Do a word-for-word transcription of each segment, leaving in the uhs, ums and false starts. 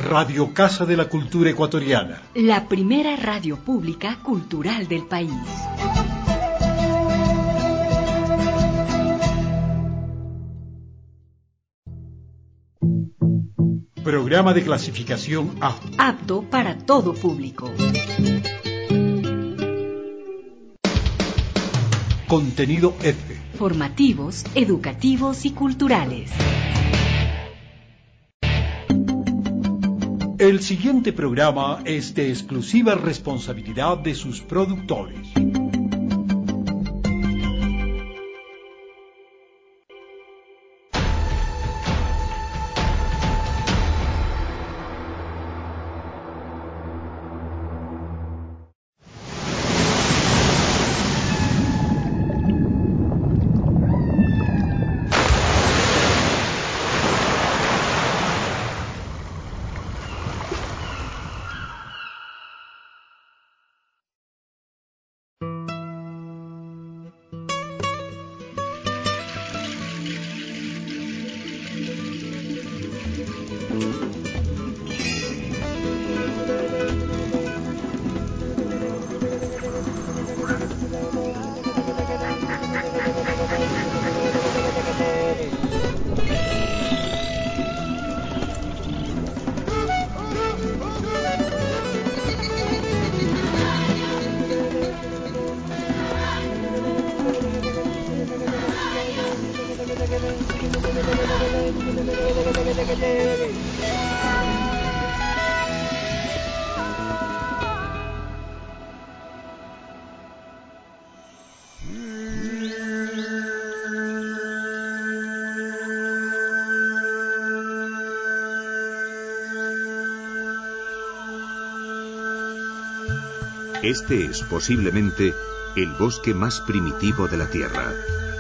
Radio Casa de la Cultura Ecuatoriana. La primera radio pública cultural del país. Programa de clasificación A. Apto para todo público. Contenido F. Formativos, educativos y culturales. El siguiente programa es de exclusiva responsabilidad de sus productores. Este es posiblemente el bosque más primitivo de la Tierra.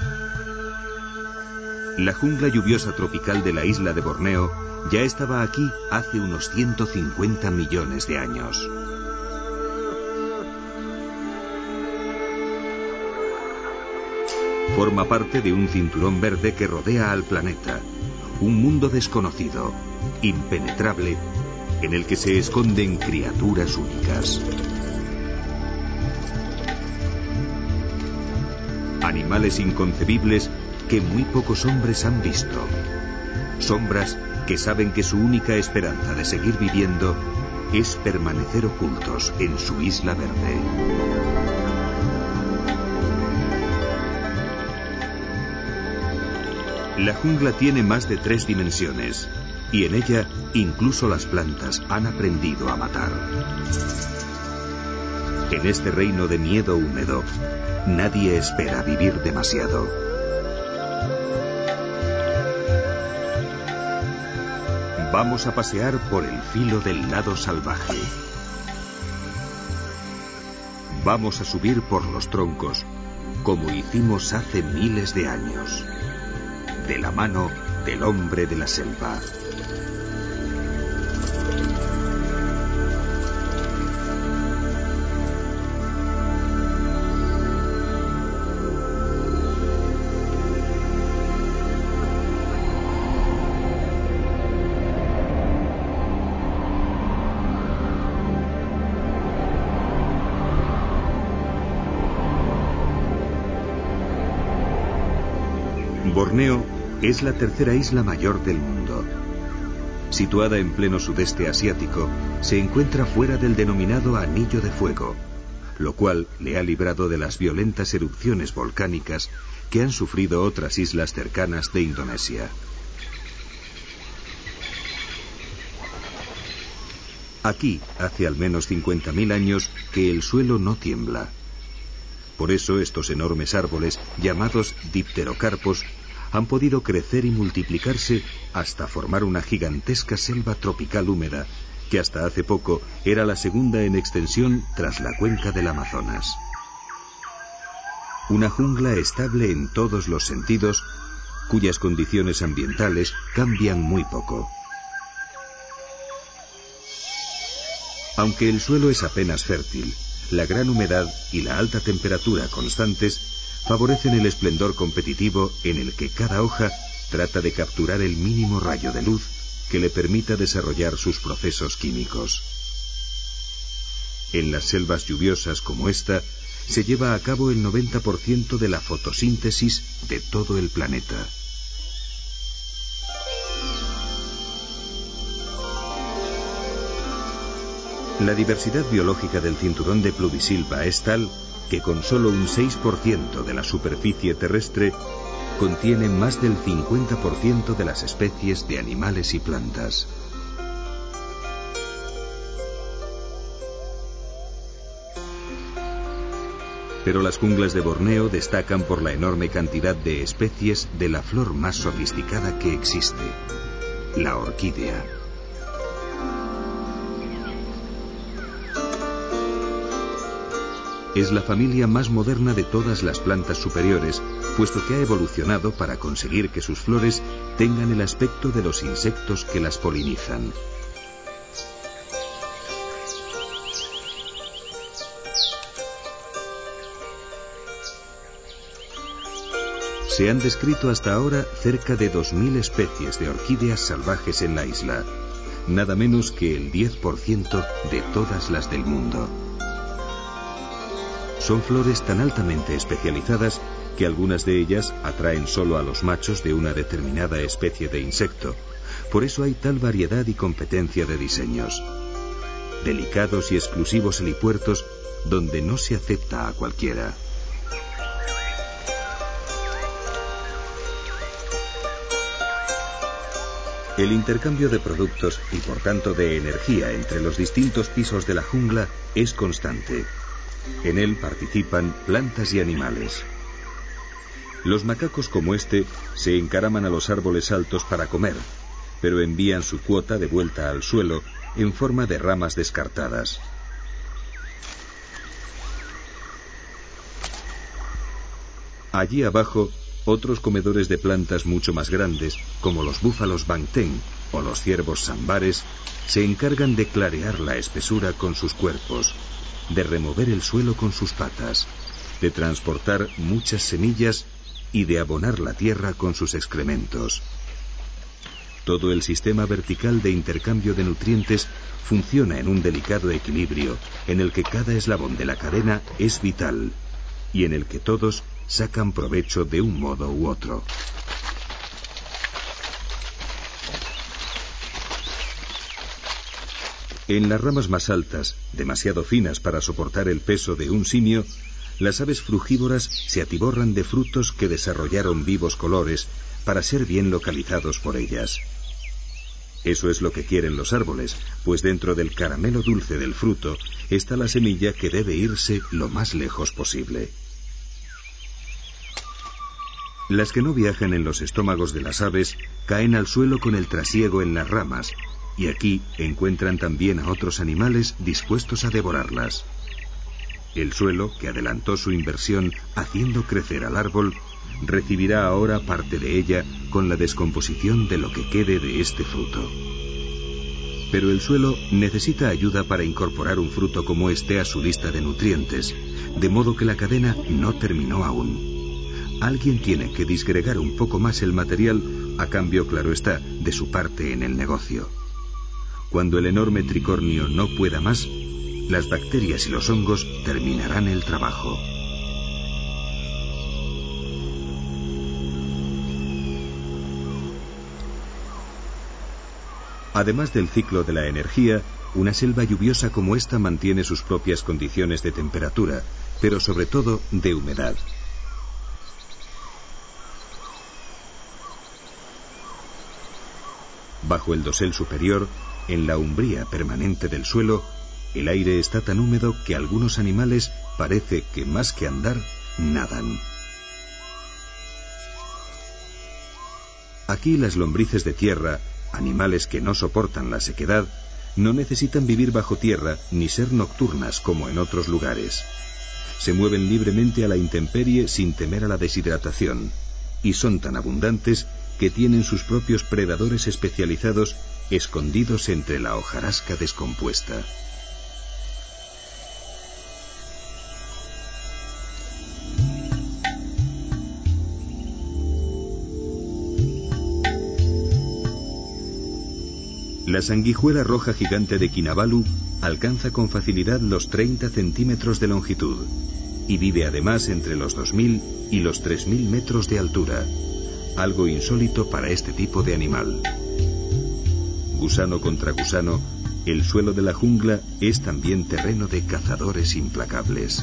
La jungla lluviosa tropical de la isla de Borneo ya estaba aquí hace unos ciento cincuenta millones de años. Forma parte de un cinturón verde que rodea al planeta, un mundo desconocido, impenetrable, en el que se esconden criaturas únicas. Animales inconcebibles que muy pocos hombres han visto. Sombras que saben que su única esperanza de seguir viviendo es permanecer ocultos en su isla verde. La jungla tiene más de tres dimensiones, y en ella incluso las plantas han aprendido a matar. En este reino de miedo húmedo, nadie espera vivir demasiado. Vamos a pasear por el filo del lado salvaje. Vamos a subir por los troncos, como hicimos hace miles de años, de la mano del hombre de la selva. Borneo es la tercera isla mayor del mundo. Situada en pleno sudeste asiático, se encuentra fuera del denominado Anillo de Fuego, lo cual le ha librado de las violentas erupciones volcánicas que han sufrido otras islas cercanas de Indonesia. Aquí hace al menos cincuenta mil años que el suelo no tiembla. Por eso estos enormes árboles, llamados dipterocarpos, han podido crecer y multiplicarse hasta formar una gigantesca selva tropical húmeda, que hasta hace poco era la segunda en extensión tras la cuenca del Amazonas. Una jungla estable en todos los sentidos, cuyas condiciones ambientales cambian muy poco. Aunque el suelo es apenas fértil, la gran humedad y la alta temperatura constantes favorecen el esplendor competitivo en el que cada hoja trata de capturar el mínimo rayo de luz que le permita desarrollar sus procesos químicos. En las selvas lluviosas como esta, se lleva a cabo el noventa por ciento de la fotosíntesis de todo el planeta. La diversidad biológica del cinturón de Pluvisilva es tal que con solo un seis por ciento de la superficie terrestre contiene más del cincuenta por ciento de las especies de animales y plantas. Pero las junglas de Borneo destacan por la enorme cantidad de especies de la flor más sofisticada que existe, la orquídea. Es la familia más moderna de todas las plantas superiores, puesto que ha evolucionado para conseguir que sus flores tengan el aspecto de los insectos que las polinizan. Se han descrito hasta ahora cerca de dos mil especies de orquídeas salvajes en la isla, nada menos que el diez por ciento de todas las del mundo. Son flores tan altamente especializadas que algunas de ellas atraen solo a los machos de una determinada especie de insecto. Por eso hay tal variedad y competencia de diseños. Delicados y exclusivos helipuertos donde no se acepta a cualquiera. El intercambio de productos y por tanto de energía entre los distintos pisos de la jungla es constante. En él participan plantas y animales. Los macacos como este se encaraman a los árboles altos para comer, pero envían su cuota de vuelta al suelo en forma de ramas descartadas. Allí abajo, otros comedores de plantas mucho más grandes, como los búfalos bangtén o los ciervos sambares, se encargan de clarear la espesura con sus cuerpos, de remover el suelo con sus patas, de transportar muchas semillas y de abonar la tierra con sus excrementos. Todo el sistema vertical de intercambio de nutrientes funciona en un delicado equilibrio en el que cada eslabón de la cadena es vital y en el que todos sacan provecho de un modo u otro. En las ramas más altas, demasiado finas para soportar el peso de un simio, las aves frugívoras se atiborran de frutos que desarrollaron vivos colores para ser bien localizados por ellas. Eso es lo que quieren los árboles, pues dentro del caramelo dulce del fruto está la semilla que debe irse lo más lejos posible. Las que no viajan en los estómagos de las aves caen al suelo con el trasiego en las ramas, y aquí encuentran también a otros animales dispuestos a devorarlas. El suelo, que adelantó su inversión haciendo crecer al árbol, recibirá ahora parte de ella con la descomposición de lo que quede de este fruto. Pero el suelo necesita ayuda para incorporar un fruto como este a su lista de nutrientes, de modo que la cadena no terminó aún. Alguien tiene que disgregar un poco más el material, a cambio, claro está, de su parte en el negocio. Cuando el enorme tricornio no pueda más, las bacterias y los hongos terminarán el trabajo. Además del ciclo de la energía, una selva lluviosa como esta mantiene sus propias condiciones de temperatura, pero sobre todo de humedad. Bajo el dosel superior, en la umbría permanente del suelo, el aire está tan húmedo que algunos animales parece que más que andar, nadan. Aquí las lombrices de tierra, animales que no soportan la sequedad, no necesitan vivir bajo tierra ni ser nocturnas como en otros lugares. Se mueven libremente a la intemperie sin temer a la deshidratación, y son tan abundantes que tienen sus propios predadores especializados escondidos entre la hojarasca descompuesta. La sanguijuela roja gigante de Kinabalu alcanza con facilidad los treinta centímetros de longitud y vive además entre los dos mil y los tres mil metros de altura, algo insólito para este tipo de animal. Gusano contra gusano, el suelo de la jungla es también terreno de cazadores implacables.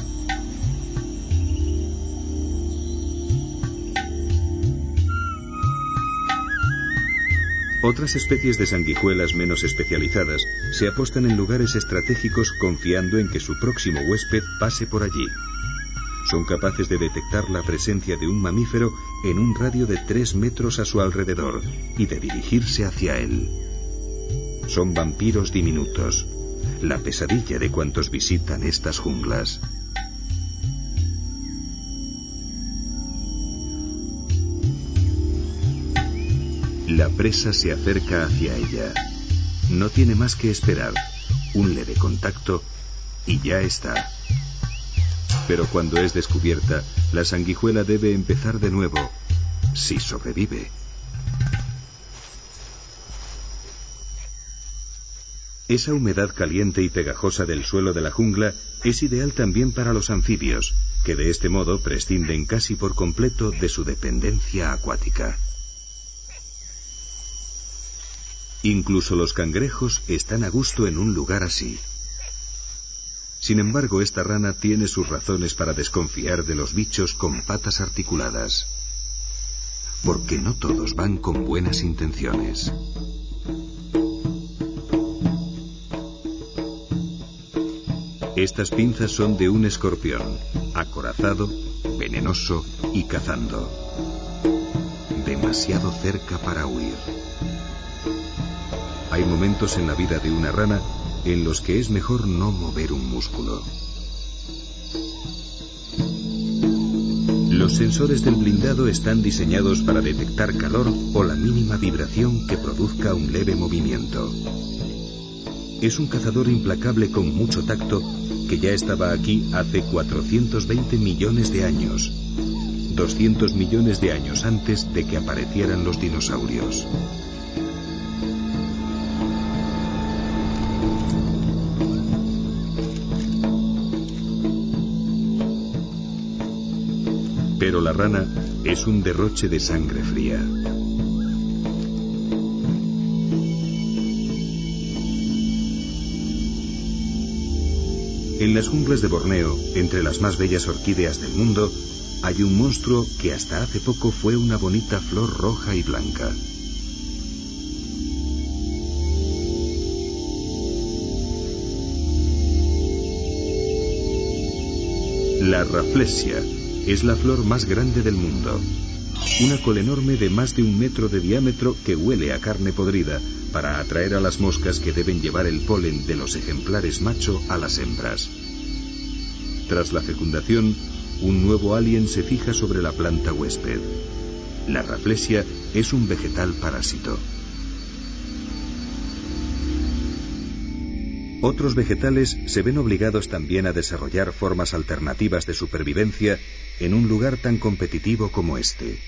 Otras especies de sanguijuelas menos especializadas se apostan en lugares estratégicos confiando en que su próximo huésped pase por allí. Son capaces de detectar la presencia de un mamífero en un radio de tres metros a su alrededor y de dirigirse hacia él. Son vampiros diminutos, la pesadilla de cuantos visitan estas junglas. La presa se acerca hacia ella. No tiene más que esperar. Un leve contacto y ya está. Pero cuando es descubierta, la sanguijuela debe empezar de nuevo, si sobrevive. Esa humedad caliente y pegajosa del suelo de la jungla es ideal también para los anfibios, que de este modo prescinden casi por completo de su dependencia acuática. Incluso los cangrejos están a gusto en un lugar así. Sin embargo, esta rana tiene sus razones para desconfiar de los bichos con patas articuladas. Porque no todos van con buenas intenciones. Estas pinzas son de un escorpión, acorazado, venenoso y cazando. Demasiado cerca para huir. Hay momentos en la vida de una rana en los que es mejor no mover un músculo. Los sensores del blindado están diseñados para detectar calor o la mínima vibración que produzca un leve movimiento. Es un cazador implacable con mucho tacto que ya estaba aquí hace cuatrocientos veinte millones de años, doscientos millones de años antes de que aparecieran los dinosaurios. Pero la rana es un derroche de sangre fría. En las junglas de Borneo, entre las más bellas orquídeas del mundo, hay un monstruo que hasta hace poco fue una bonita flor roja y blanca. La Rafflesia es la flor más grande del mundo. Una col enorme de más de un metro de diámetro que huele a carne podrida para atraer a las moscas que deben llevar el polen de los ejemplares macho a las hembras. Tras la fecundación, un nuevo alien se fija sobre la planta huésped. La Rafflesia es un vegetal parásito. Otros vegetales se ven obligados también a desarrollar formas alternativas de supervivencia en un lugar tan competitivo como este.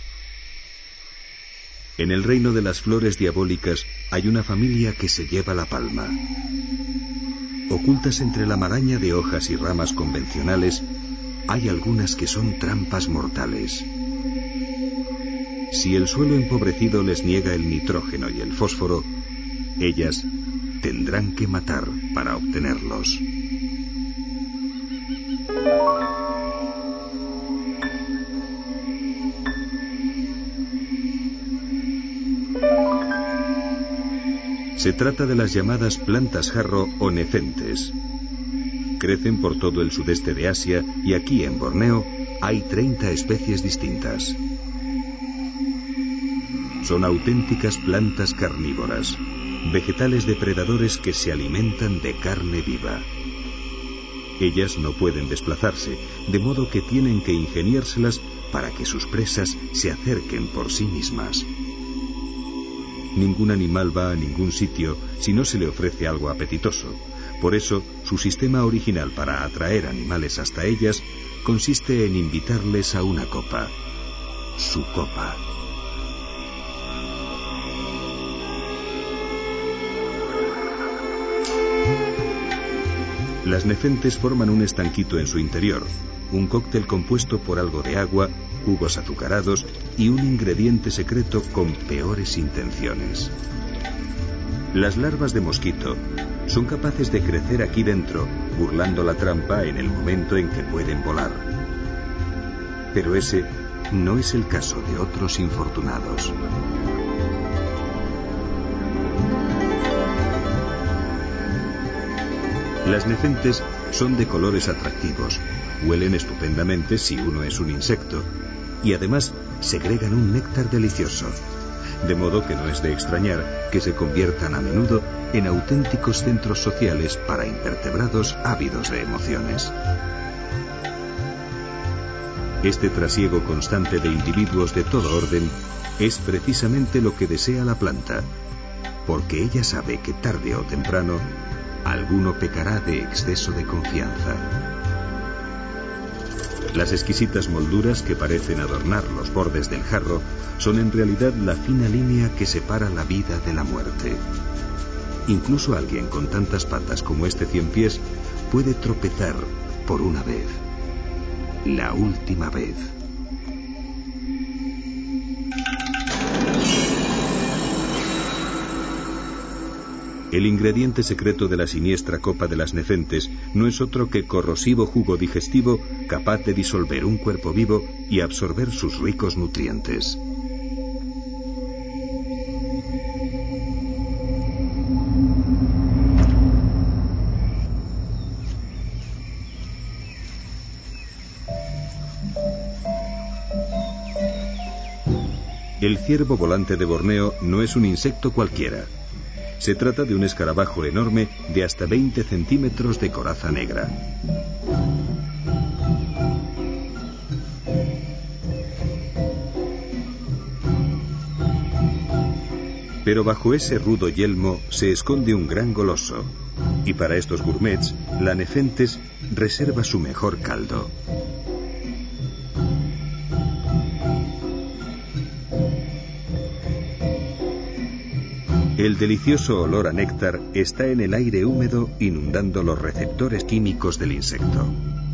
En el reino de las flores diabólicas hay una familia que se lleva la palma. Ocultas entre la maraña de hojas y ramas convencionales, hay algunas que son trampas mortales. Si el suelo empobrecido les niega el nitrógeno y el fósforo, ellas tendrán que matar para obtenerlos. Se trata de las llamadas plantas jarro o nefentes. Crecen por todo el sudeste de Asia y aquí en Borneo hay treinta especies distintas. Son auténticas plantas carnívoras, vegetales depredadores que se alimentan de carne viva. Ellas no pueden desplazarse, de modo que tienen que ingeniárselas para que sus presas se acerquen por sí mismas. Ningún animal va a ningún sitio si no se le ofrece algo apetitoso. Por eso, su sistema original para atraer animales hasta ellas consiste en invitarles a una copa. Su copa. Las nefentes forman un estanquito en su interior, un cóctel compuesto por algo de agua, jugos azucarados y un ingrediente secreto con peores intenciones. Las larvas de mosquito son capaces de crecer aquí dentro, burlando la trampa en el momento en que pueden volar. Pero ese no es el caso de otros infortunados. Las nefentes son de colores atractivos, huelen estupendamente si uno es un insecto, y además segregan un néctar delicioso, de modo que no es de extrañar que se conviertan a menudo en auténticos centros sociales para invertebrados ávidos de emociones. Este trasiego constante de individuos de todo orden es precisamente lo que desea la planta, porque ella sabe que tarde o temprano alguno pecará de exceso de confianza. Las exquisitas molduras que parecen adornar los bordes del jarro son en realidad la fina línea que separa la vida de la muerte. Incluso alguien con tantas patas como este ciempiés puede tropezar por una vez. La última vez. El ingrediente secreto de la siniestra copa de las nefentes no es otro que corrosivo jugo digestivo capaz de disolver un cuerpo vivo y absorber sus ricos nutrientes. El ciervo volante de Borneo no es un insecto cualquiera. Se trata de un escarabajo enorme de hasta veinte centímetros de coraza negra. Pero bajo ese rudo yelmo se esconde un gran goloso, y para estos gourmets, la nefentes reserva su mejor caldo. El delicioso olor a néctar está en el aire húmedo inundando los receptores químicos del insecto.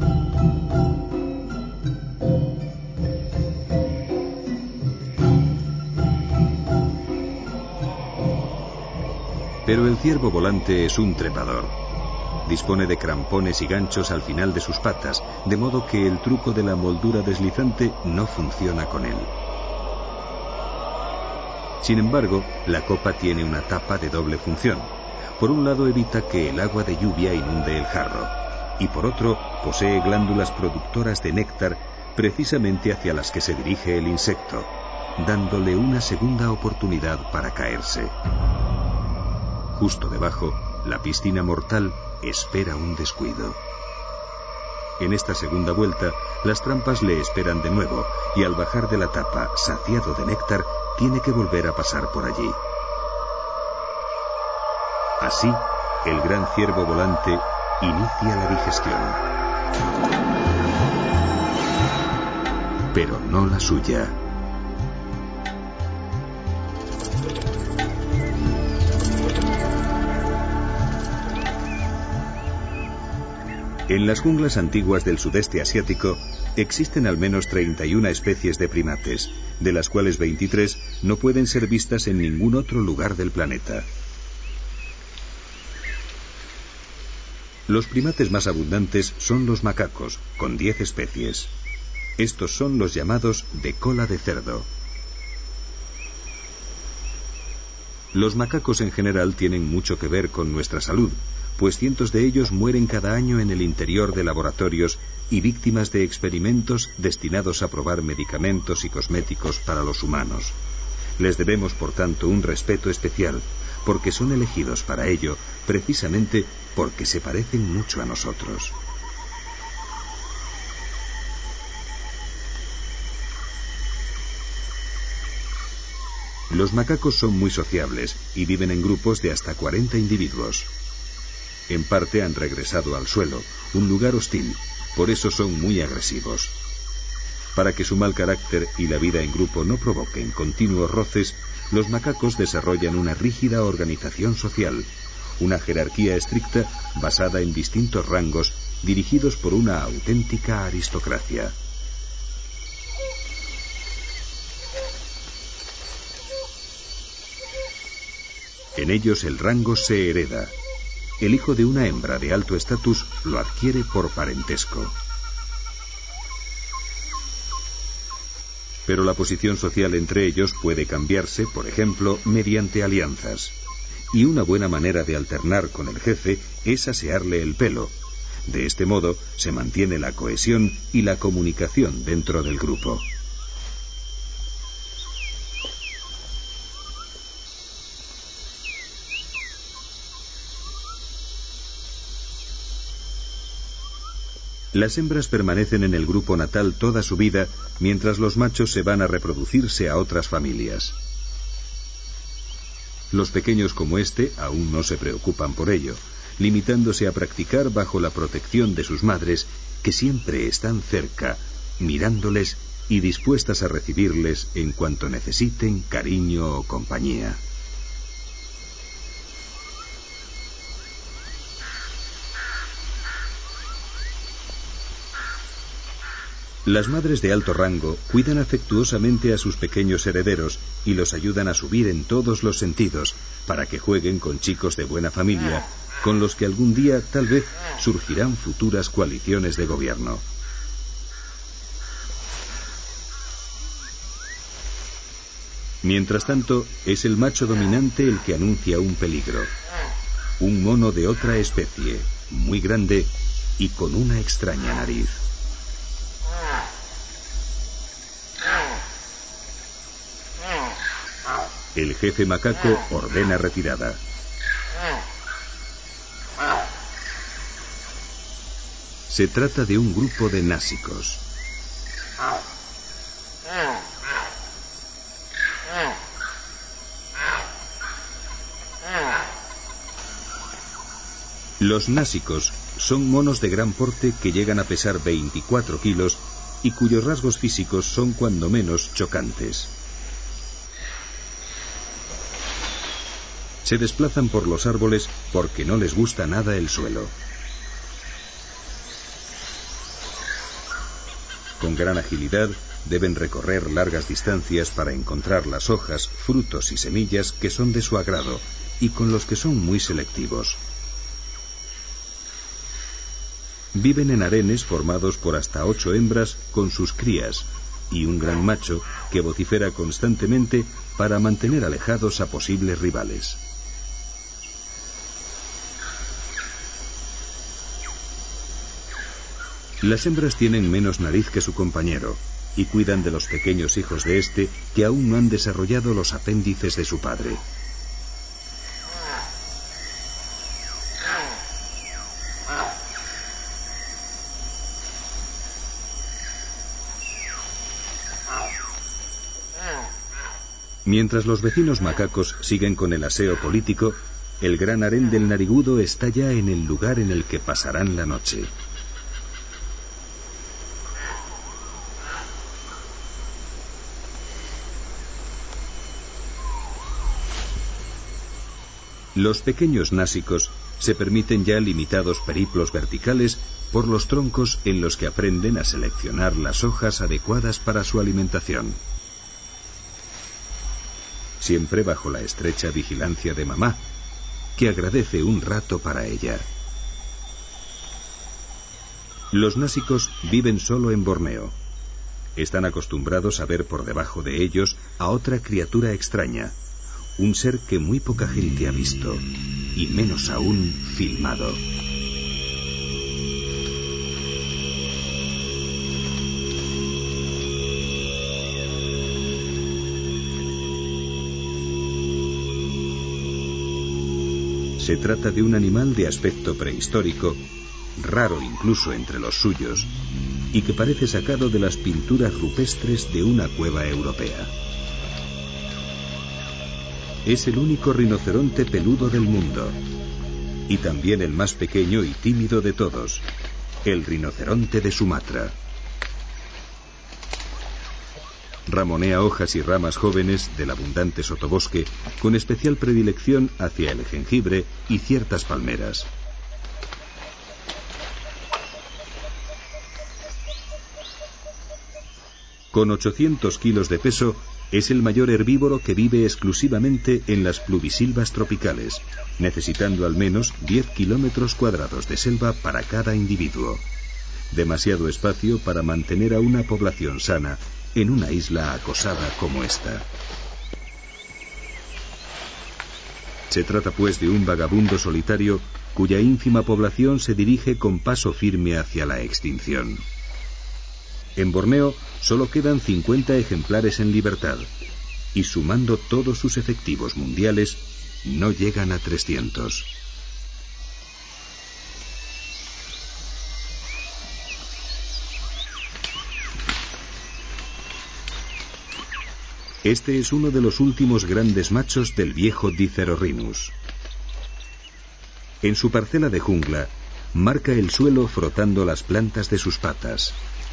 Pero el ciervo volante es un trepador. Dispone de crampones y ganchos al final de sus patas, de modo que el truco de la moldura deslizante no funciona con él. Sin embargo, la copa tiene una tapa de doble función. Por un lado evita que el agua de lluvia inunde el jarro, y por otro posee glándulas productoras de néctar precisamente hacia las que se dirige el insecto, dándole una segunda oportunidad para caerse. Justo debajo, la piscina mortal espera un descuido. En esta segunda vuelta, las trampas le esperan de nuevo, y al bajar de la tapa, saciado de néctar, tiene que volver a pasar por allí. Así, el gran ciervo volante inicia la digestión. Pero no la suya. En las junglas antiguas del sudeste asiático existen al menos treinta y una especies de primates, de las cuales veintitrés no pueden ser vistas en ningún otro lugar del planeta. Los primates más abundantes son los macacos, con diez especies. Estos son los llamados de cola de cerdo. Los macacos en general tienen mucho que ver con nuestra salud, pues cientos de ellos mueren cada año en el interior de laboratorios y víctimas de experimentos destinados a probar medicamentos y cosméticos para los humanos. Les debemos, por tanto, un respeto especial, porque son elegidos para ello, precisamente porque se parecen mucho a nosotros. Los macacos son muy sociables y viven en grupos de hasta cuarenta individuos. En parte han regresado al suelo, un lugar hostil, por eso son muy agresivos. Para que su mal carácter y la vida en grupo no provoquen continuos roces, los macacos desarrollan una rígida organización social, una jerarquía estricta basada en distintos rangos dirigidos por una auténtica aristocracia. En ellos el rango se hereda. El hijo de una hembra de alto estatus lo adquiere por parentesco. Pero la posición social entre ellos puede cambiarse, por ejemplo, mediante alianzas. Y una buena manera de alternar con el jefe es asearle el pelo. De este modo se mantiene la cohesión y la comunicación dentro del grupo. Las hembras permanecen en el grupo natal toda su vida, mientras los machos se van a reproducirse a otras familias. Los pequeños como este aún no se preocupan por ello, limitándose a practicar bajo la protección de sus madres, que siempre están cerca, mirándoles y dispuestas a recibirles en cuanto necesiten cariño o compañía. Las madres de alto rango cuidan afectuosamente a sus pequeños herederos y los ayudan a subir en todos los sentidos, para que jueguen con chicos de buena familia, con los que algún día tal vez surgirán futuras coaliciones de gobierno. Mientras tanto, es el macho dominante el que anuncia un peligro. Un mono de otra especie, muy grande y con una extraña nariz. El jefe macaco ordena retirada. Se trata de un grupo de násicos. Los násicos son monos de gran porte que llegan a pesar veinticuatro kilos y cuyos rasgos físicos son cuando menos chocantes. Se desplazan por los árboles porque no les gusta nada el suelo. Con gran agilidad deben recorrer largas distancias para encontrar las hojas, frutos y semillas que son de su agrado y con los que son muy selectivos. Viven en harenes formados por hasta ocho hembras con sus crías y un gran macho que vocifera constantemente para mantener alejados a posibles rivales. Las hembras tienen menos nariz que su compañero y cuidan de los pequeños hijos de este que aún no han desarrollado los apéndices de su padre. Mientras los vecinos macacos siguen con el aseo político, el gran harén del narigudo está ya en el lugar en el que pasarán la noche. Los pequeños násicos se permiten ya limitados periplos verticales por los troncos en los que aprenden a seleccionar las hojas adecuadas para su alimentación. Siempre bajo la estrecha vigilancia de mamá, que agradece un rato para ella. Los násicos viven solo en Borneo. Están acostumbrados a ver por debajo de ellos a otra criatura extraña, un ser que muy poca gente ha visto, y menos aún filmado. Se trata de un animal de aspecto prehistórico, raro incluso entre los suyos, y que parece sacado de las pinturas rupestres de una cueva europea. Es el único rinoceronte peludo del mundo, y también el más pequeño y tímido de todos, el rinoceronte de Sumatra. Ramonea hojas y ramas jóvenes del abundante sotobosque, con especial predilección hacia el jengibre y ciertas palmeras. Con ochocientos kilos de peso, es el mayor herbívoro que vive exclusivamente en las pluvisilvas tropicales, necesitando al menos diez kilómetros cuadrados de selva para cada individuo. Demasiado espacio para mantener a una población sana en una isla acosada como esta. Se trata pues de un vagabundo solitario cuya ínfima población se dirige con paso firme hacia la extinción. En Borneo solo quedan cincuenta ejemplares en libertad y, sumando todos sus efectivos mundiales, no llegan a trescientos. Este es uno de los últimos grandes machos del viejo Dicerorhinus. En su parcela de jungla, marca el suelo frotando las plantas de sus patas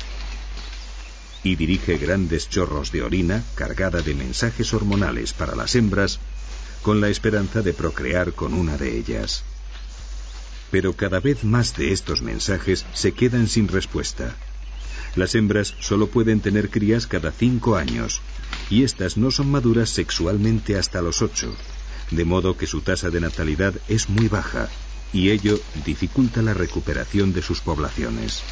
y dirige grandes chorros de orina cargada de mensajes hormonales para las hembras, con la esperanza de procrear con una de ellas. Pero cada vez más de estos mensajes se quedan sin respuesta. Las hembras solo pueden tener crías cada cinco años, y estas no son maduras sexualmente hasta los ocho, de modo que su tasa de natalidad es muy baja, y ello dificulta la recuperación de sus poblaciones.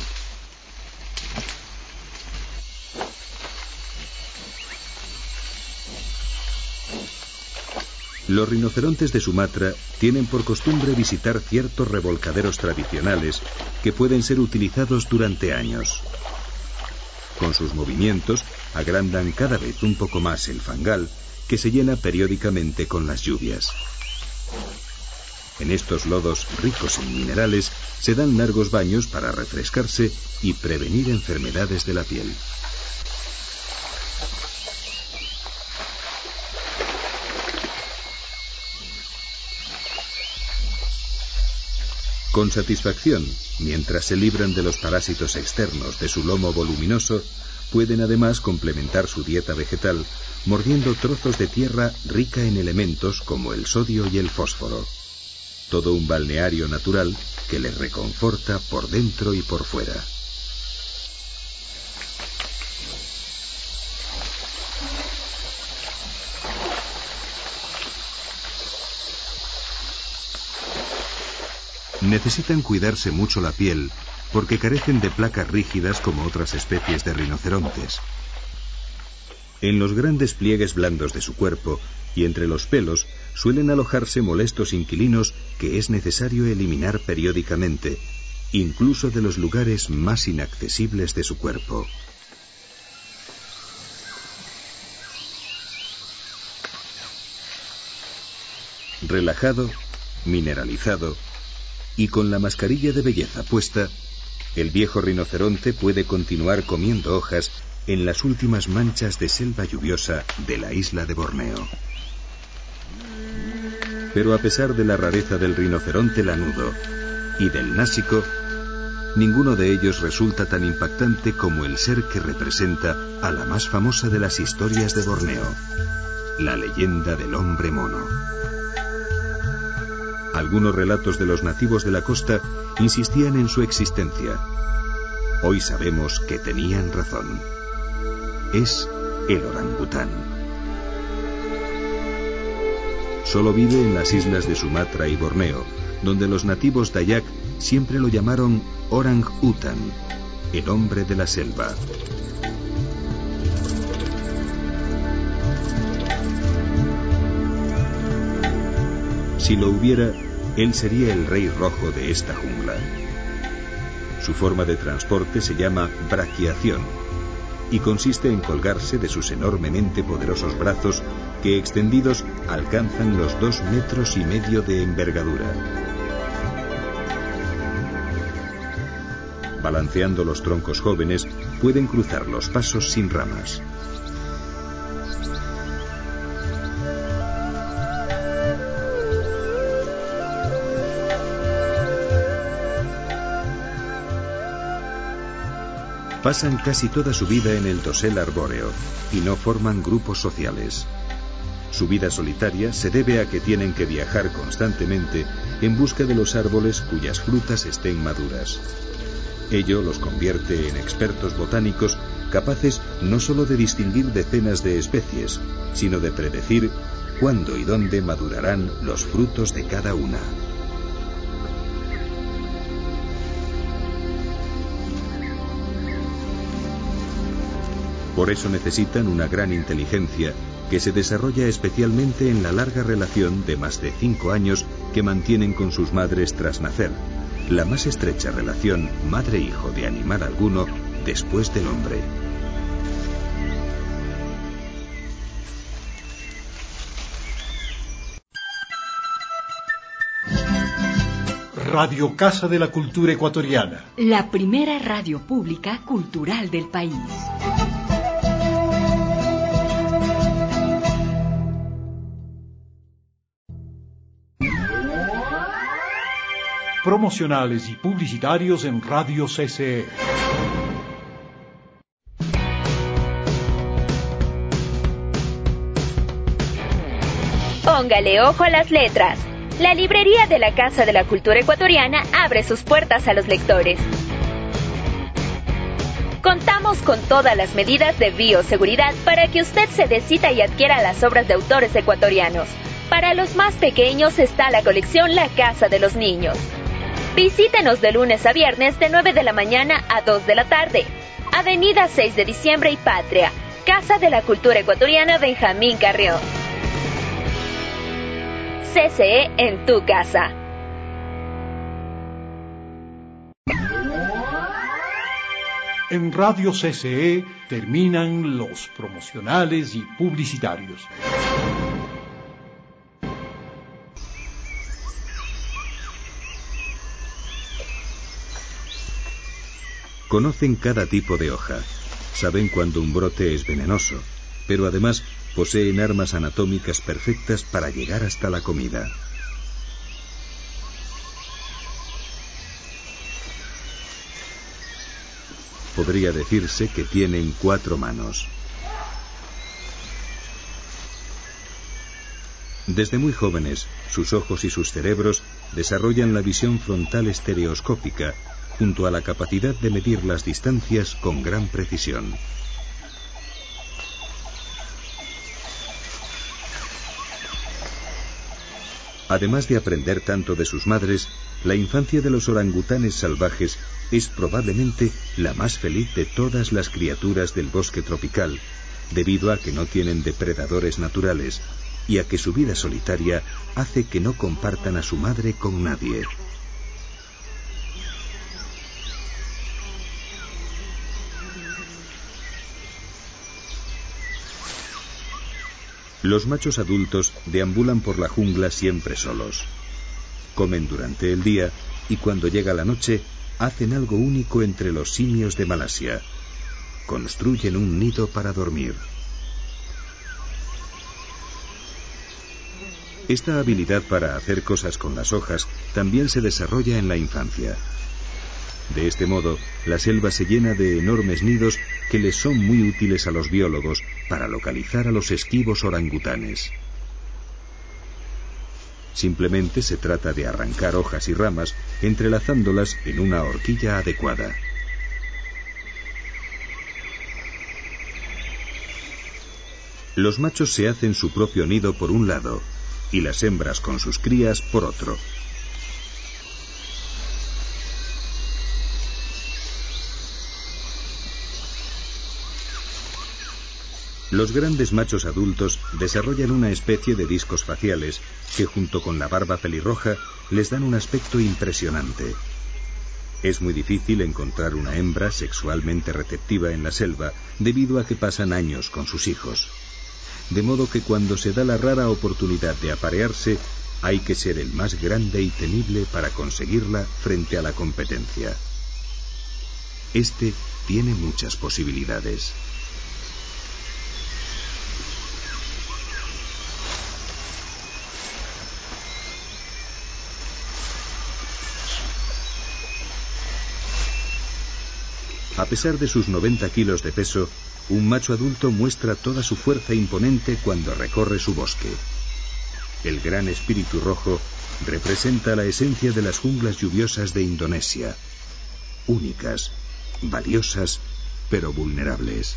Los rinocerontes de Sumatra tienen por costumbre visitar ciertos revolcaderos tradicionales que pueden ser utilizados durante años. Con sus movimientos agrandan cada vez un poco más el fangal, que se llena periódicamente con las lluvias. En estos lodos ricos en minerales se dan largos baños para refrescarse y prevenir enfermedades de la piel. Con satisfacción, mientras se libran de los parásitos externos de su lomo voluminoso, pueden además complementar su dieta vegetal mordiendo trozos de tierra rica en elementos como el sodio y el fósforo. Todo un balneario natural que les reconforta por dentro y por fuera. Necesitan cuidarse mucho la piel porque carecen de placas rígidas como otras especies de rinocerontes. En los grandes pliegues blandos de su cuerpo y entre los pelos suelen alojarse molestos inquilinos que es necesario eliminar periódicamente, incluso de los lugares más inaccesibles de su cuerpo. Relajado, mineralizado y con la mascarilla de belleza puesta, el viejo rinoceronte puede continuar comiendo hojas en las últimas manchas de selva lluviosa de la isla de Borneo. Pero a pesar de la rareza del rinoceronte lanudo y del násico, ninguno de ellos resulta tan impactante como el ser que representa a la más famosa de las historias de Borneo, la leyenda del hombre mono. Algunos relatos de los nativos de la costa insistían en su existencia. Hoy sabemos que tenían razón. Es el orangután. Solo vive en las islas de Sumatra y Borneo, donde los nativos Dayak siempre lo llamaron orang-utan, el hombre de la selva. Si lo hubiera, él sería el rey rojo de esta jungla. Su forma de transporte se llama braquiación y consiste en colgarse de sus enormemente poderosos brazos que extendidos alcanzan los dos metros y medio de envergadura. Balanceando los troncos jóvenes, pueden cruzar los pasos sin ramas. Pasan casi toda su vida en el dosel arbóreo y no forman grupos sociales. Su vida solitaria se debe a que tienen que viajar constantemente en busca de los árboles cuyas frutas estén maduras. Ello los convierte en expertos botánicos capaces no solo de distinguir decenas de especies, sino de predecir cuándo y dónde madurarán los frutos de cada una. Por eso necesitan una gran inteligencia que se desarrolla especialmente en la larga relación de más de cinco años que mantienen con sus madres tras nacer, la más estrecha relación madre-hijo de animal alguno después del hombre. Radio Casa de la Cultura Ecuatoriana. La primera radio pública cultural del país. Promocionales y publicitarios en Radio C C E. Póngale ojo a las letras. La librería de la Casa de la Cultura Ecuatoriana abre sus puertas a los lectores. Contamos con todas las medidas de bioseguridad para que usted se decida y adquiera las obras de autores ecuatorianos. Para los más pequeños está la colección La Casa de los Niños. Visítenos de lunes a viernes de nueve de la mañana a dos de la tarde. Avenida seis de diciembre y Patria, Casa de la Cultura Ecuatoriana Benjamín Carrión. C C E en tu casa. En Radio C C E terminan los promocionales y publicitarios. Conocen cada tipo de hoja, saben cuando un brote es venenoso, pero además poseen armas anatómicas perfectas para llegar hasta la comida. Podría decirse que tienen cuatro manos. Desde muy jóvenes, sus ojos y sus cerebros desarrollan la visión frontal estereoscópica, junto a la capacidad de medir las distancias con gran precisión. Además de aprender tanto de sus madres, la infancia de los orangutanes salvajes es probablemente la más feliz de todas las criaturas del bosque tropical, debido a que no tienen depredadores naturales y a que su vida solitaria hace que no compartan a su madre con nadie. Los machos adultos deambulan por la jungla siempre solos. Comen durante el día y cuando llega la noche hacen algo único entre los simios de Malasia. Construyen un nido para dormir. Esta habilidad para hacer cosas con las hojas también se desarrolla en la infancia. De este modo, la selva se llena de enormes nidos que les son muy útiles a los biólogos para localizar a los esquivos orangutanes. Simplemente se trata de arrancar hojas y ramas, entrelazándolas en una horquilla adecuada. Los machos se hacen su propio nido por un lado y las hembras con sus crías por otro. Los grandes machos adultos desarrollan una especie de discos faciales que, junto con la barba pelirroja, les dan un aspecto impresionante. Es muy difícil encontrar una hembra sexualmente receptiva en la selva debido a que pasan años con sus hijos. De modo que cuando se da la rara oportunidad de aparearse, hay que ser el más grande y temible para conseguirla frente a la competencia. Este tiene muchas posibilidades. A pesar de sus noventa kilos de peso, un macho adulto muestra toda su fuerza imponente cuando recorre su bosque. El gran espíritu rojo representa la esencia de las junglas lluviosas de Indonesia. Únicas, valiosas, pero vulnerables.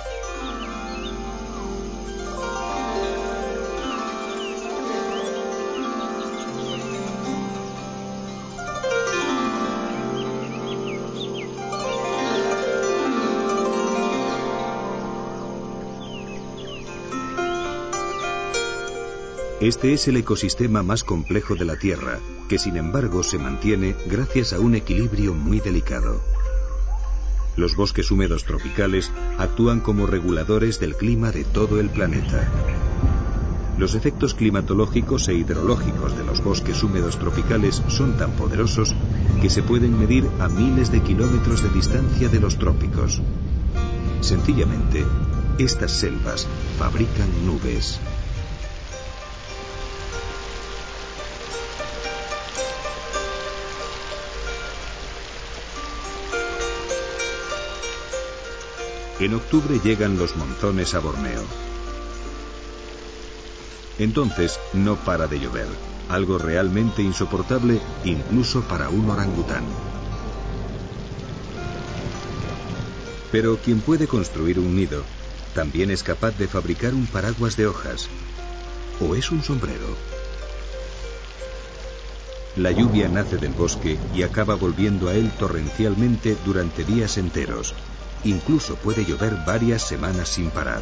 Este es el ecosistema más complejo de la Tierra, que sin embargo se mantiene gracias a un equilibrio muy delicado. Los bosques húmedos tropicales actúan como reguladores del clima de todo el planeta. Los efectos climatológicos e hidrológicos de los bosques húmedos tropicales son tan poderosos que se pueden medir a miles de kilómetros de distancia de los trópicos. Sencillamente, estas selvas fabrican nubes. En octubre llegan los monzones a Borneo. Entonces no para de llover, algo realmente insoportable incluso para un orangután. Pero quien puede construir un nido, también es capaz de fabricar un paraguas de hojas. ¿O es un sombrero? La lluvia nace del bosque y acaba volviendo a él torrencialmente durante días enteros. Incluso puede llover varias semanas sin parar.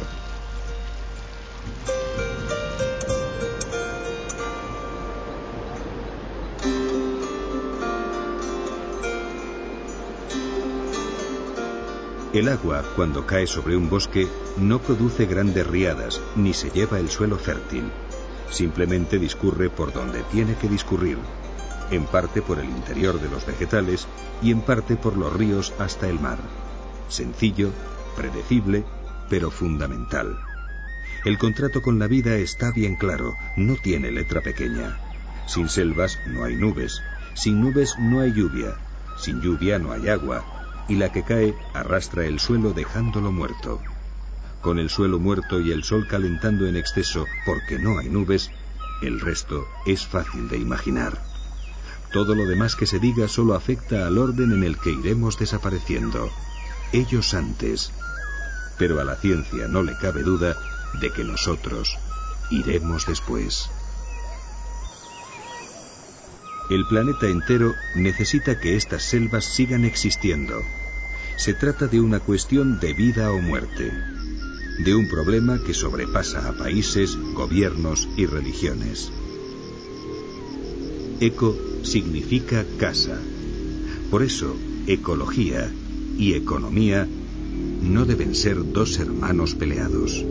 El agua, cuando cae sobre un bosque, no produce grandes riadas, ni se lleva el suelo fértil. Simplemente discurre por donde tiene que discurrir, en parte por el interior de los vegetales y en parte por los ríos hasta el mar. Sencillo, predecible, pero fundamental. El contrato con la vida está bien claro, no tiene letra pequeña. Sin selvas no hay nubes, sin nubes no hay lluvia, sin lluvia no hay agua, y la que cae arrastra el suelo dejándolo muerto. Con el suelo muerto y el sol calentando en exceso porque no hay nubes, el resto es fácil de imaginar. Todo lo demás que se diga solo afecta al orden en el que iremos desapareciendo. Ellos antes, pero a la ciencia no le cabe duda de que nosotros iremos después. El planeta entero necesita que estas selvas sigan existiendo. Se trata de una cuestión de vida o muerte, de un problema que sobrepasa a países, gobiernos y religiones. Eco significa casa. Por eso, ecología y economía no deben ser dos hermanos peleados.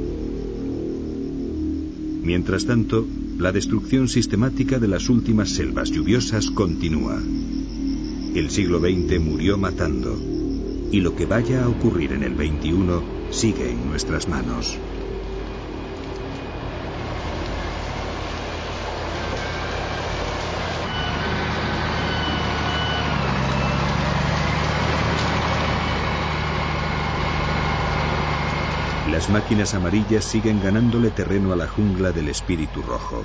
Mientras tanto, la destrucción sistemática de las últimas selvas lluviosas continúa. El siglo veinte murió matando, y lo que vaya a ocurrir en el veintiuno sigue en nuestras manos. Las máquinas amarillas siguen ganándole terreno a la jungla del espíritu rojo.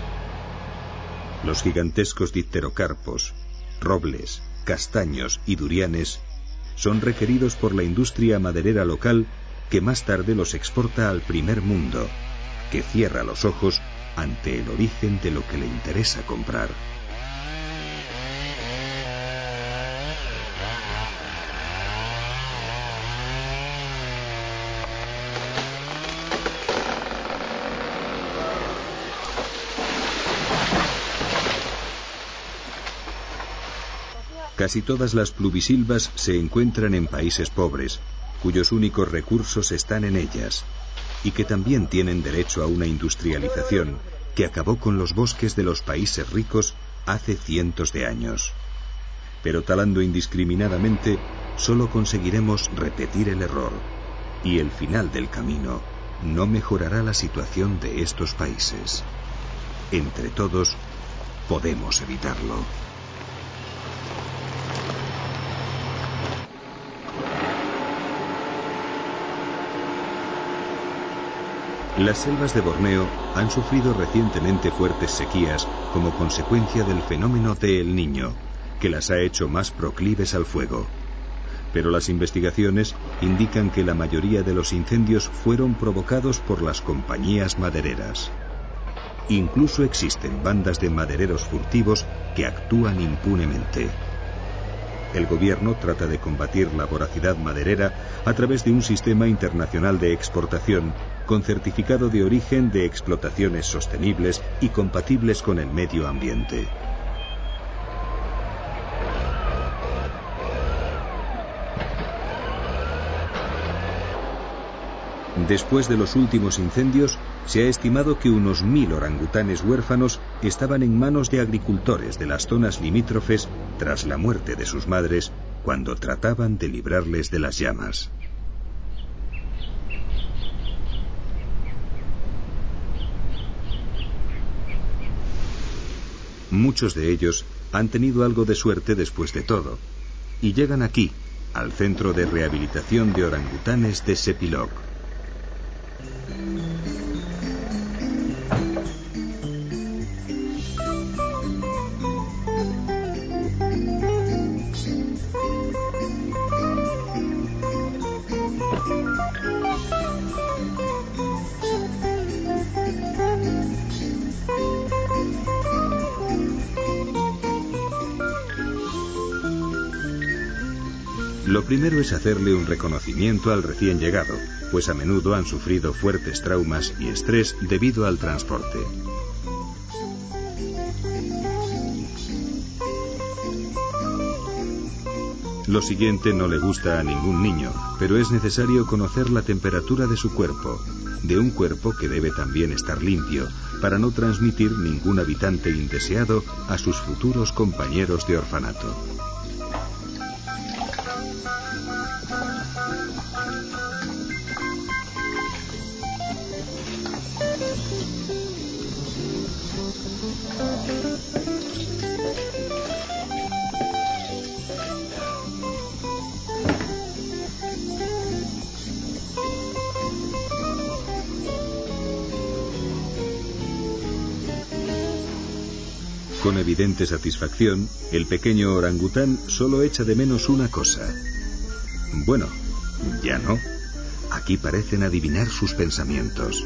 Los gigantescos dipterocarpos, robles, castaños y durianes son requeridos por la industria maderera local que más tarde los exporta al primer mundo, que cierra los ojos ante el origen de lo que le interesa comprar. Casi todas las pluvisilvas se encuentran en países pobres, cuyos únicos recursos están en ellas, y que también tienen derecho a una industrialización que acabó con los bosques de los países ricos hace cientos de años. Pero talando indiscriminadamente, solo conseguiremos repetir el error, y el final del camino no mejorará la situación de estos países. Entre todos, podemos evitarlo. Las selvas de Borneo han sufrido recientemente fuertes sequías como consecuencia del fenómeno de El Niño, que las ha hecho más proclives al fuego. Pero las investigaciones indican que la mayoría de los incendios fueron provocados por las compañías madereras. Incluso existen bandas de madereros furtivos que actúan impunemente. El gobierno trata de combatir la voracidad maderera a través de un sistema internacional de exportación con certificado de origen de explotaciones sostenibles y compatibles con el medio ambiente. Después de los últimos incendios, se ha estimado que unos mil orangutanes huérfanos estaban en manos de agricultores de las zonas limítrofes tras la muerte de sus madres cuando trataban de librarles de las llamas. Muchos de ellos han tenido algo de suerte después de todo, y llegan aquí, al Centro de Rehabilitación de Orangutanes de Sepilok. Lo primero es hacerle un reconocimiento al recién llegado, pues a menudo han sufrido fuertes traumas y estrés debido al transporte. Lo siguiente no le gusta a ningún niño, pero es necesario conocer la temperatura de su cuerpo, de un cuerpo que debe también estar limpio, para no transmitir ningún habitante indeseado a sus futuros compañeros de orfanato. Con evidente satisfacción, el pequeño orangután solo echa de menos una cosa. Bueno, ya no. Aquí parecen adivinar sus pensamientos.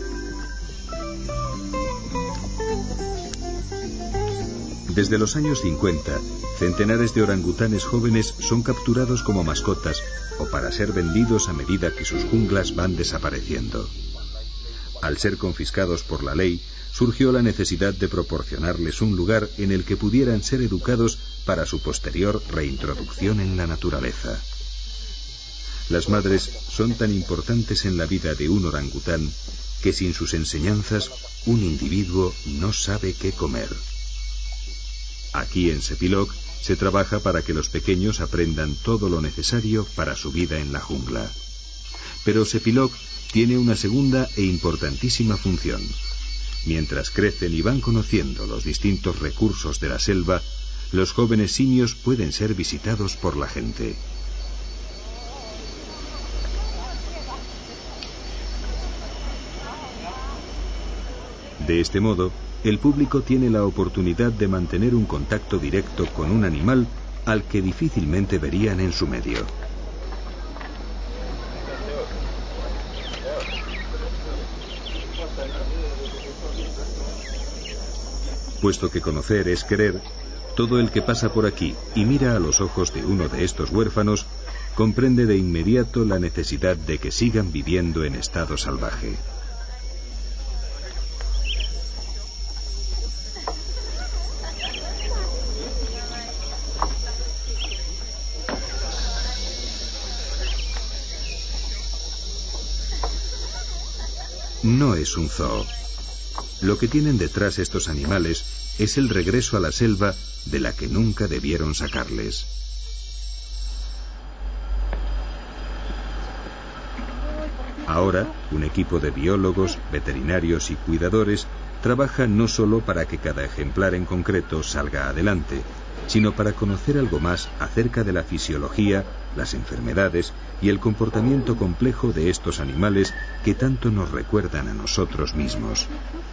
Desde los años cincuenta, centenares de orangutanes jóvenes son capturados como mascotas o para ser vendidos a medida que sus junglas van desapareciendo. Al ser confiscados por la ley, surgió la necesidad de proporcionarles un lugar en el que pudieran ser educados para su posterior reintroducción en la naturaleza. Las madres son tan importantes en la vida de un orangután que sin sus enseñanzas un individuo no sabe qué comer. Aquí en Sepilok se trabaja para que los pequeños aprendan todo lo necesario para su vida en la jungla. Pero Sepilok tiene una segunda e importantísima función. Mientras crecen y van conociendo los distintos recursos de la selva, los jóvenes simios pueden ser visitados por la gente. De este modo, el público tiene la oportunidad de mantener un contacto directo con un animal al que difícilmente verían en su medio. Puesto que conocer es querer, todo el que pasa por aquí y mira a los ojos de uno de estos huérfanos comprende de inmediato la necesidad de que sigan viviendo en estado salvaje. No es un zoo. Lo que tienen detrás estos animales es el regreso a la selva de la que nunca debieron sacarles. Ahora, un equipo de biólogos, veterinarios y cuidadores trabaja no solo para que cada ejemplar en concreto salga adelante, sino para conocer algo más acerca de la fisiología, las enfermedades y el comportamiento complejo de estos animales que tanto nos recuerdan a nosotros mismos.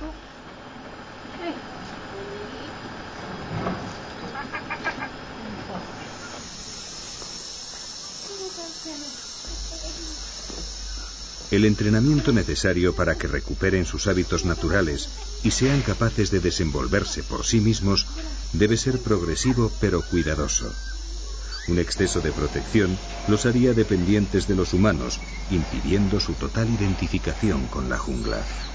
El entrenamiento necesario para que recuperen sus hábitos naturales y sean capaces de desenvolverse por sí mismos debe ser progresivo pero cuidadoso. Un exceso de protección los haría dependientes de los humanos, impidiendo su total identificación con la jungla.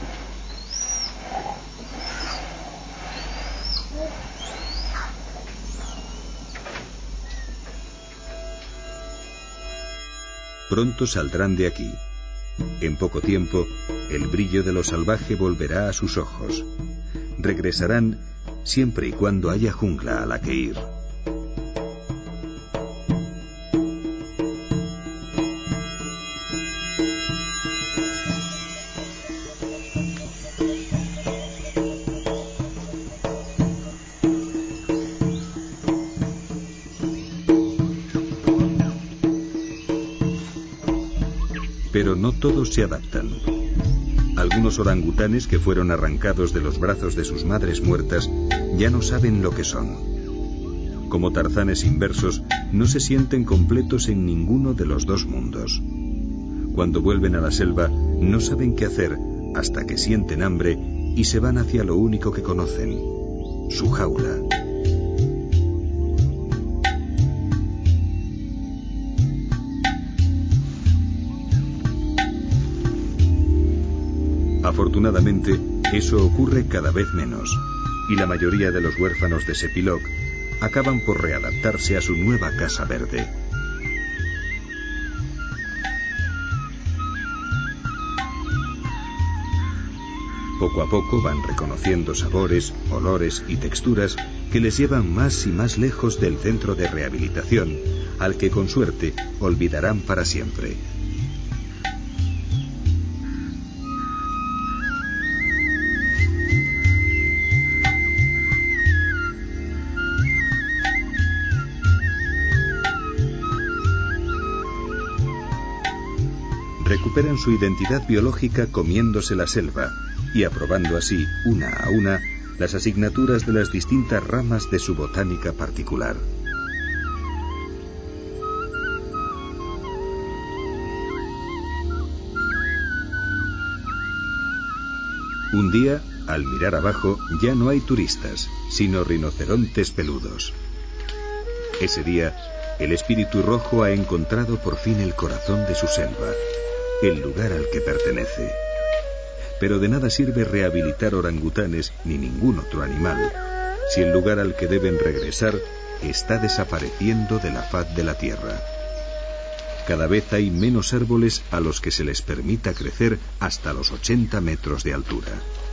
Pronto saldrán de aquí. En poco tiempo, el brillo de lo salvaje volverá a sus ojos. Regresarán siempre y cuando haya jungla a la que ir. Pero no todos se adaptan. Algunos orangutanes que fueron arrancados de los brazos de sus madres muertas ya no saben lo que son. Como tarzanes inversos, no se sienten completos en ninguno de los dos mundos. Cuando vuelven a la selva, no saben qué hacer hasta que sienten hambre y se van hacia lo único que conocen, su jaula. Afortunadamente, eso ocurre cada vez menos, y la mayoría de los huérfanos de Sepilok acaban por readaptarse a su nueva casa verde. Poco a poco van reconociendo sabores, olores y texturas que les llevan más y más lejos del centro de rehabilitación, al que con suerte olvidarán para siempre. Recuperan su identidad biológica comiéndose la selva y aprobando así, una a una, las asignaturas de las distintas ramas de su botánica particular. Un día, al mirar abajo, ya no hay turistas, sino rinocerontes peludos. Ese día, el espíritu rojo ha encontrado por fin el corazón de su selva, el lugar al que pertenece. Pero de nada sirve rehabilitar orangutanes ni ningún otro animal, si el lugar al que deben regresar está desapareciendo de la faz de la tierra. Cada vez hay menos árboles a los que se les permita crecer hasta los ochenta metros de altura.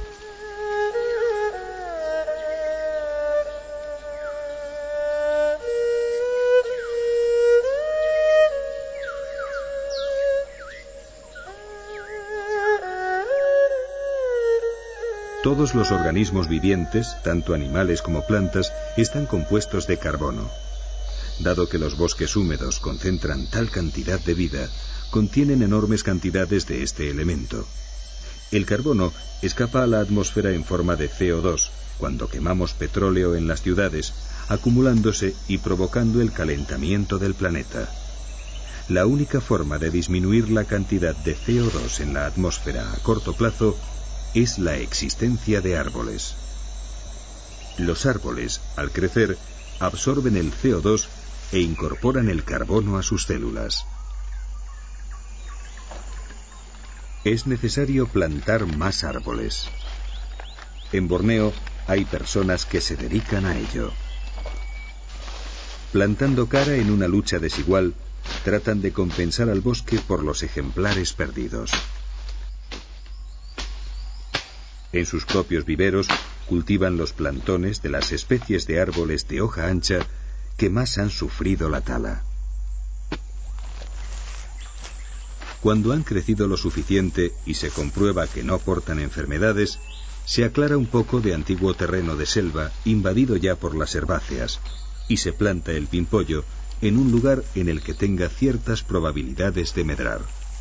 Todos los organismos vivientes, tanto animales como plantas, están compuestos de carbono. Dado que los bosques húmedos concentran tal cantidad de vida, contienen enormes cantidades de este elemento. El carbono escapa a la atmósfera en forma de C O dos cuando quemamos petróleo en las ciudades, acumulándose y provocando el calentamiento del planeta. La única forma de disminuir la cantidad de C O dos en la atmósfera a corto plazo es la existencia de árboles. Los árboles, al crecer, absorben el C O dos e incorporan el carbono a sus células. Es necesario plantar más árboles. En Borneo hay personas que se dedican a ello. Plantando cara en una lucha desigual, tratan de compensar al bosque por los ejemplares perdidos. En sus propios viveros cultivan los plantones de las especies de árboles de hoja ancha que más han sufrido la tala. Cuando han crecido lo suficiente y se comprueba que no portan enfermedades, Se aclara un poco de antiguo terreno de selva invadido ya por las herbáceas y se planta el pimpollo en un lugar en el que tenga ciertas probabilidades de medrar.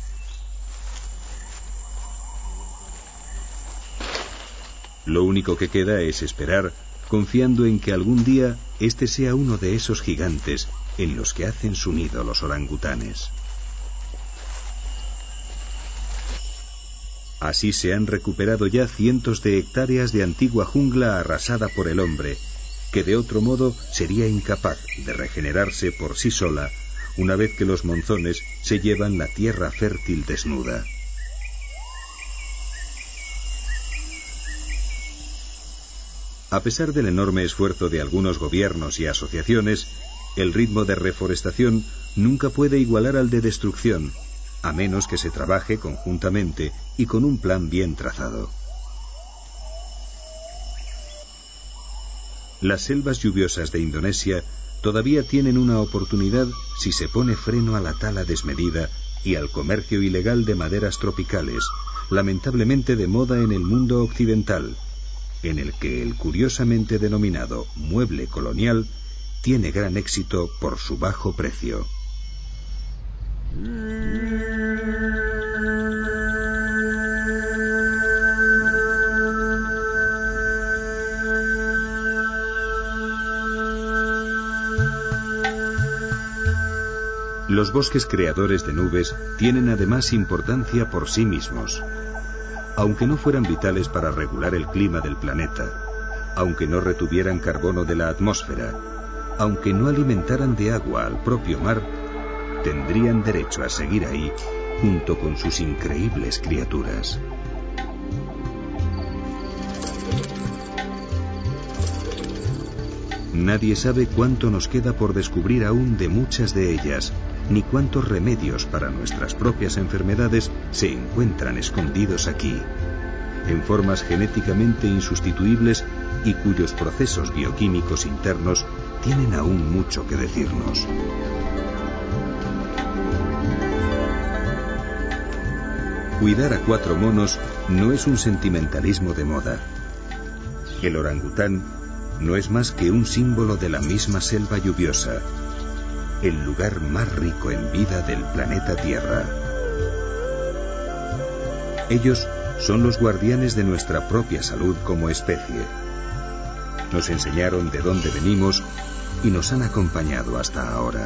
Lo único que queda es esperar, confiando en que algún día este sea uno de esos gigantes en los que hacen su nido los orangutanes. Así se han recuperado ya cientos de hectáreas de antigua jungla arrasada por el hombre, que de otro modo sería incapaz de regenerarse por sí sola una vez que los monzones se llevan la tierra fértil desnuda. A pesar del enorme esfuerzo de algunos gobiernos y asociaciones, el ritmo de reforestación nunca puede igualar al de destrucción, a menos que se trabaje conjuntamente y con un plan bien trazado. Las selvas lluviosas de Indonesia todavía tienen una oportunidad si se pone freno a la tala desmedida y al comercio ilegal de maderas tropicales, lamentablemente de moda en el mundo occidental, en el que el curiosamente denominado mueble colonial tiene gran éxito por su bajo precio. Los bosques creadores de nubes tienen además importancia por sí mismos. Aunque no fueran vitales para regular el clima del planeta, aunque no retuvieran carbono de la atmósfera, aunque no alimentaran de agua al propio mar, tendrían derecho a seguir ahí junto con sus increíbles criaturas. Nadie sabe cuánto nos queda por descubrir aún de muchas de ellas, ni cuántos remedios para nuestras propias enfermedades se encuentran escondidos aquí, en formas genéticamente insustituibles y cuyos procesos bioquímicos internos tienen aún mucho que decirnos. Cuidar a cuatro monos no es un sentimentalismo de moda. El orangután no es más que un símbolo de la misma selva lluviosa, el lugar más rico en vida del planeta Tierra. Ellos son los guardianes de nuestra propia salud como especie. Nos enseñaron de dónde venimos y nos han acompañado hasta ahora.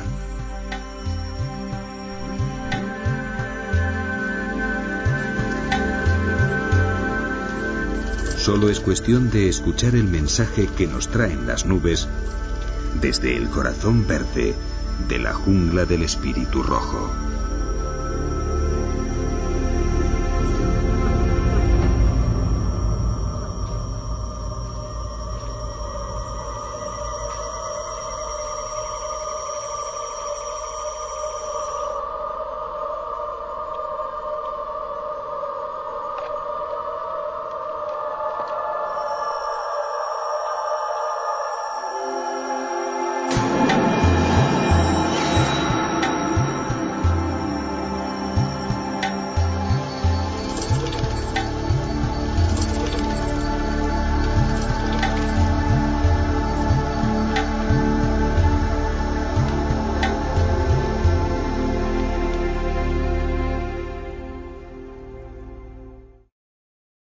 Solo es cuestión de escuchar el mensaje que nos traen las nubes desde el corazón verde de la jungla del espíritu rojo.